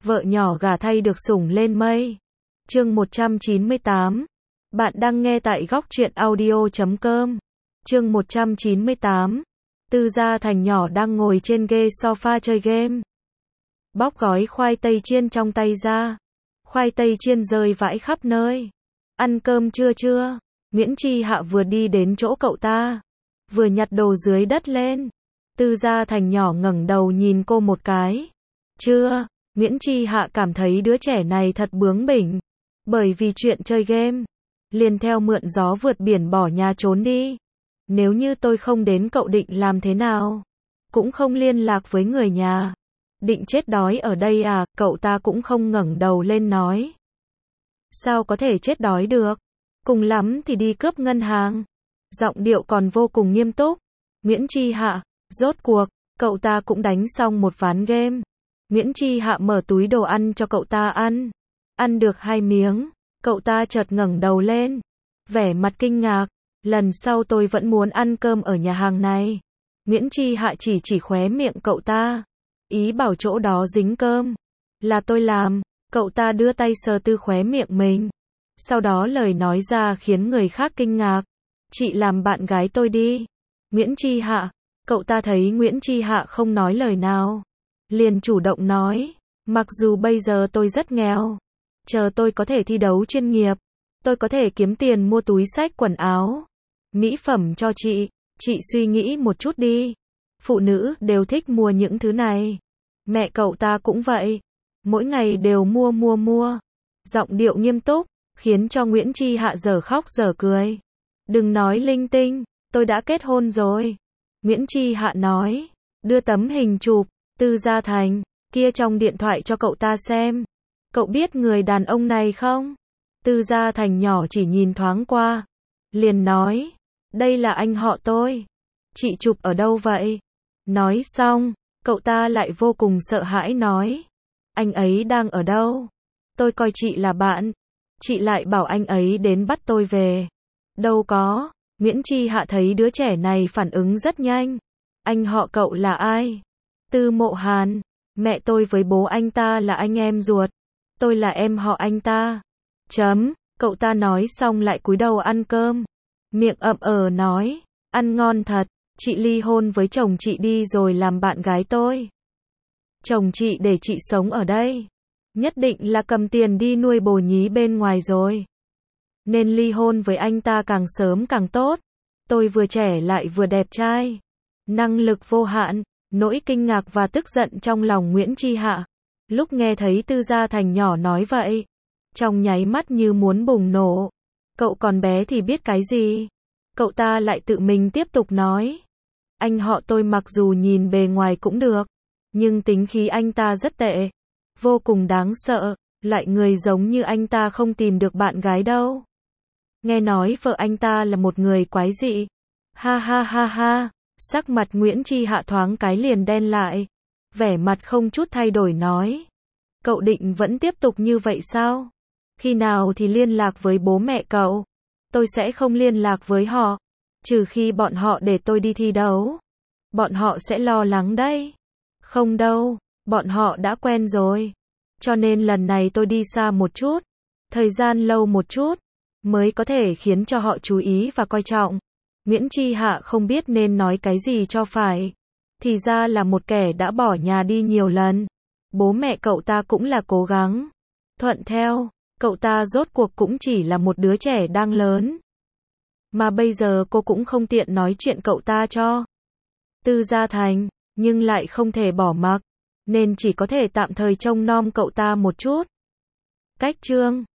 vợ nhỏ gả thay được sủng lên mây. Chương 198. Bạn đang nghe tại góc truyện audio.com. Chương 198. Tư Gia Thành nhỏ đang ngồi trên ghế sofa chơi game. Bóc gói khoai tây chiên trong tay ra. Khoai tây chiên rơi vãi khắp nơi. Ăn cơm chưa? Miễn Chi Hạ vừa đi đến chỗ cậu ta, vừa nhặt đồ dưới đất lên. Tư Gia Thành nhỏ ngẩng đầu nhìn cô một cái. Chưa. Miễn Chi Hạ cảm thấy đứa trẻ này thật bướng bỉnh. Bởi vì chuyện chơi game, liền theo mượn gió vượt biển bỏ nhà trốn đi. Nếu như tôi không đến cậu định làm thế nào? Cũng không liên lạc với người nhà. Định chết đói ở đây à? Cậu ta cũng không ngẩng đầu lên nói. Sao có thể chết đói được? Cùng lắm thì đi cướp ngân hàng. Giọng điệu còn vô cùng nghiêm túc. Miễn Chi Hạ, rốt cuộc, cậu ta cũng đánh xong một ván game. Miễn Chi Hạ mở túi đồ ăn cho cậu ta ăn. Ăn được 2 miếng, cậu ta chợt ngẩng đầu lên. Vẻ mặt kinh ngạc, lần sau tôi vẫn muốn ăn cơm ở nhà hàng này. Miễn Chi Hạ chỉ khóe miệng cậu ta. Ý bảo chỗ đó dính cơm. Là tôi làm, cậu ta đưa tay sờ tư khóe miệng mình. Sau đó lời nói ra khiến người khác kinh ngạc. Chị làm bạn gái tôi đi. Miễn Chi Hạ, cậu ta thấy Nguyễn Chi Hạ không nói lời nào. Liền chủ động nói, mặc dù bây giờ tôi rất nghèo. Chờ tôi có thể thi đấu chuyên nghiệp. Tôi có thể kiếm tiền mua túi xách quần áo, mỹ phẩm cho chị suy nghĩ một chút đi. Phụ nữ đều thích mua những thứ này. Mẹ cậu ta cũng vậy. Mỗi ngày đều mua. Giọng điệu nghiêm túc, khiến cho Nguyễn Chi Hạ dở khóc dở cười. Đừng nói linh tinh, tôi đã kết hôn rồi. Nguyễn Chi Hạ nói, đưa tấm hình chụp Tư Gia Thành kia trong điện thoại cho cậu ta xem. Cậu biết người đàn ông này không? Tư Gia Thành nhỏ chỉ nhìn thoáng qua, liền nói, đây là anh họ tôi. Chị chụp ở đâu vậy? Nói xong, cậu ta lại vô cùng sợ hãi nói, anh ấy đang ở đâu? Tôi coi chị là bạn, chị lại bảo anh ấy đến bắt tôi về. Đâu có. Miễn Chi Hạ thấy đứa trẻ này phản ứng rất nhanh. Anh họ cậu là ai? Tư Mộ Hàn. Mẹ tôi với bố anh ta là anh em ruột. Tôi là em họ anh ta. Cậu ta nói xong lại cúi đầu ăn cơm. Miệng ậm nói, ăn ngon thật, chị ly hôn với chồng chị đi rồi làm bạn gái tôi. Chồng chị để chị sống ở đây. Nhất định là cầm tiền đi nuôi bồ nhí bên ngoài rồi. Nên ly hôn với anh ta càng sớm càng tốt. Tôi vừa trẻ lại vừa đẹp trai. Năng lực vô hạn. Nỗi kinh ngạc và tức giận trong lòng Nguyễn Chi Hạ. Lúc nghe thấy Tư Gia Thành nhỏ nói vậy, trong nháy mắt như muốn bùng nổ. Cậu còn bé thì biết cái gì? Cậu ta lại tự mình tiếp tục nói. Anh họ tôi mặc dù nhìn bề ngoài cũng được, nhưng tính khí anh ta rất tệ. Vô cùng đáng sợ. Lại người giống như anh ta không tìm được bạn gái đâu. Nghe nói vợ anh ta là một người quái dị. Ha. Sắc mặt Nguyễn Chi Hạ thoáng cái liền đen lại. Vẻ mặt không chút thay đổi nói. Cậu định vẫn tiếp tục như vậy sao? Khi nào thì liên lạc với bố mẹ cậu? Tôi sẽ không liên lạc với họ. Trừ khi bọn họ để tôi đi thi đấu. Bọn họ sẽ lo lắng đấy. Không đâu, bọn họ đã quen rồi. Cho nên lần này tôi đi xa một chút. Thời gian lâu một chút. Mới có thể khiến cho họ chú ý và coi trọng. Nguyễn Chi Hạ không biết nên nói cái gì cho phải. Thì ra là một kẻ đã bỏ nhà đi nhiều lần. Bố mẹ cậu ta cũng là cố gắng thuận theo. Cậu ta rốt cuộc cũng chỉ là một đứa trẻ đang lớn. Mà bây giờ cô cũng không tiện nói chuyện cậu ta cho Tư Gia Thành, nhưng lại không thể bỏ mặc. Nên chỉ có thể tạm thời trông nom cậu ta một chút. Cách chương